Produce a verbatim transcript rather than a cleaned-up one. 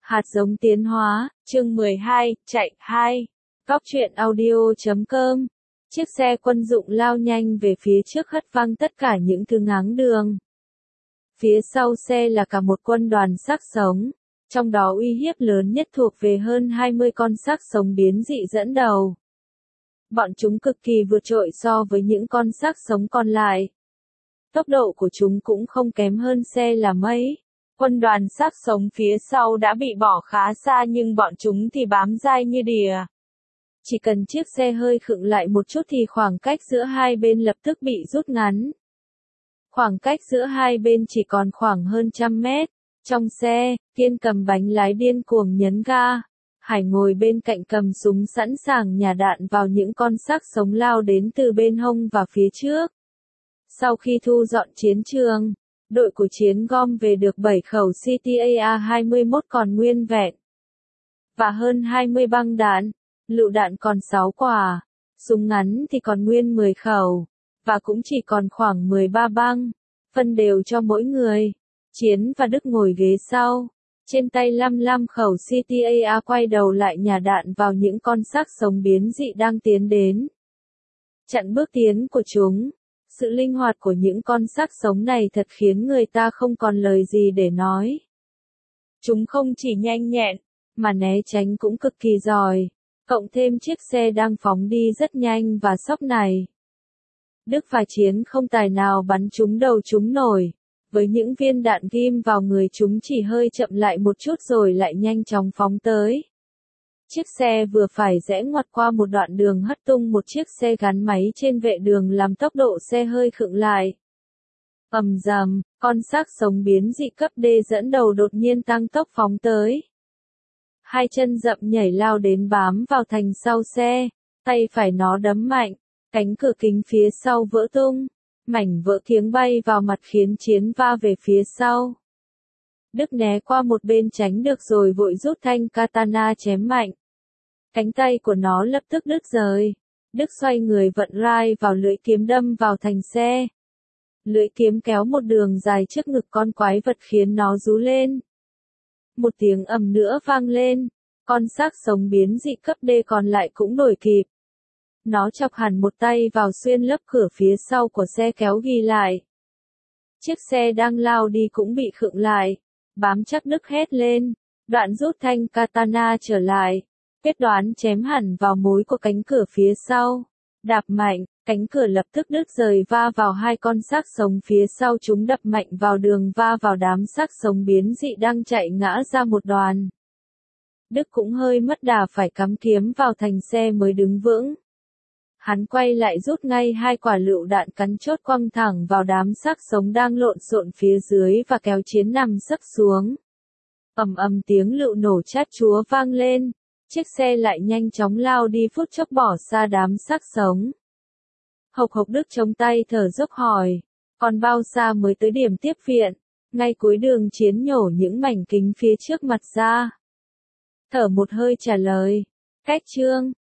Hạt giống tiến hóa, chương mười hai, chạy, hai. Góc truyện audio chấm com. Chiếc xe quân dụng lao nhanh về phía trước hất văng tất cả những thứ ngáng đường. Phía sau xe là cả một quân đoàn xác sống, trong đó uy hiếp lớn nhất thuộc về hơn hai mươi con xác sống biến dị dẫn đầu. Bọn chúng cực kỳ vượt trội so với những con xác sống còn lại. Tốc độ của chúng cũng không kém hơn xe là mấy. Quân đoàn xác sống phía sau đã bị bỏ khá xa nhưng bọn chúng thì bám dai như đìa. Chỉ cần chiếc xe hơi khựng lại một chút thì khoảng cách giữa hai bên lập tức bị rút ngắn. Khoảng cách giữa hai bên chỉ còn khoảng hơn trăm mét. Trong xe, Kiên cầm bánh lái điên cuồng nhấn ga. Hải ngồi bên cạnh cầm súng sẵn sàng nhả đạn vào những con xác sống lao đến từ bên hông và phía trước. Sau khi thu dọn chiến trường, đội của Chiến gom về được bảy khẩu C T A R hai mươi mốt còn nguyên vẹn. Và hơn hai mươi băng đạn, lựu đạn còn sáu quả, súng ngắn thì còn nguyên mười khẩu, và cũng chỉ còn khoảng mười ba băng, phân đều cho mỗi người. Chiến và Đức ngồi ghế sau, trên tay lăm lăm khẩu C T A R quay đầu lại nhả đạn vào những con xác sống biến dị đang tiến đến. Chặn bước tiến của chúng. Sự linh hoạt của những con xác sống này thật khiến người ta không còn lời gì để nói. Chúng không chỉ nhanh nhẹn, mà né tránh cũng cực kỳ giỏi, cộng thêm chiếc xe đang phóng đi rất nhanh và sóc này. Đức và Chiến không tài nào bắn trúng đầu chúng nổi, với những viên đạn ghim vào người chúng chỉ hơi chậm lại một chút rồi lại nhanh chóng phóng tới. Chiếc xe vừa phải rẽ ngoặt qua một đoạn đường hất tung một chiếc xe gắn máy trên vệ đường làm tốc độ xe hơi khựng lại. Ầm rầm, con xác sống biến dị cấp D dẫn đầu đột nhiên tăng tốc phóng tới. Hai chân rậm nhảy lao đến bám vào thành sau xe, tay phải nó đấm mạnh, cánh cửa kính phía sau vỡ tung, mảnh vỡ kiếng bay vào mặt khiến Chiến va về phía sau. Đức né qua một bên tránh được rồi vội rút thanh katana chém mạnh. Cánh tay của nó lập tức đứt rời. Đức xoay người vận rai vào lưỡi kiếm đâm vào thành xe. Lưỡi kiếm kéo một đường dài trước ngực con quái vật khiến nó rú lên. Một tiếng ầm nữa vang lên. Con xác sống biến dị cấp D còn lại cũng đuổi kịp. Nó chọc hẳn một tay vào xuyên lớp cửa phía sau của xe kéo ghi lại. Chiếc xe đang lao đi cũng bị khựng lại. Bám chắc Đức hét lên. Đoạn rút thanh katana trở lại. Quyết đoán chém hẳn vào mối của cánh cửa phía sau. Đạp mạnh, cánh cửa lập tức đứt rời va vào hai con xác sống phía sau, chúng đập mạnh vào đường va vào đám xác sống biến dị đang chạy ngã ra một đoàn. Đức cũng hơi mất đà phải cắm kiếm vào thành xe mới đứng vững. Hắn quay lại rút ngay hai quả lựu đạn cắn chốt quăng thẳng vào đám xác sống đang lộn xộn phía dưới và kéo Chiến nằm sấp xuống. Ầm ầm tiếng lựu nổ chát chúa vang lên. Chiếc xe lại nhanh chóng lao đi phút chốc bỏ xa đám xác sống. Hộc hộc Đức chống tay thở dốc hỏi, còn bao xa mới tới điểm tiếp viện? Ngay cuối đường Chiến nhổ những mảnh kính phía trước mặt ra. Thở một hơi trả lời, cách chương,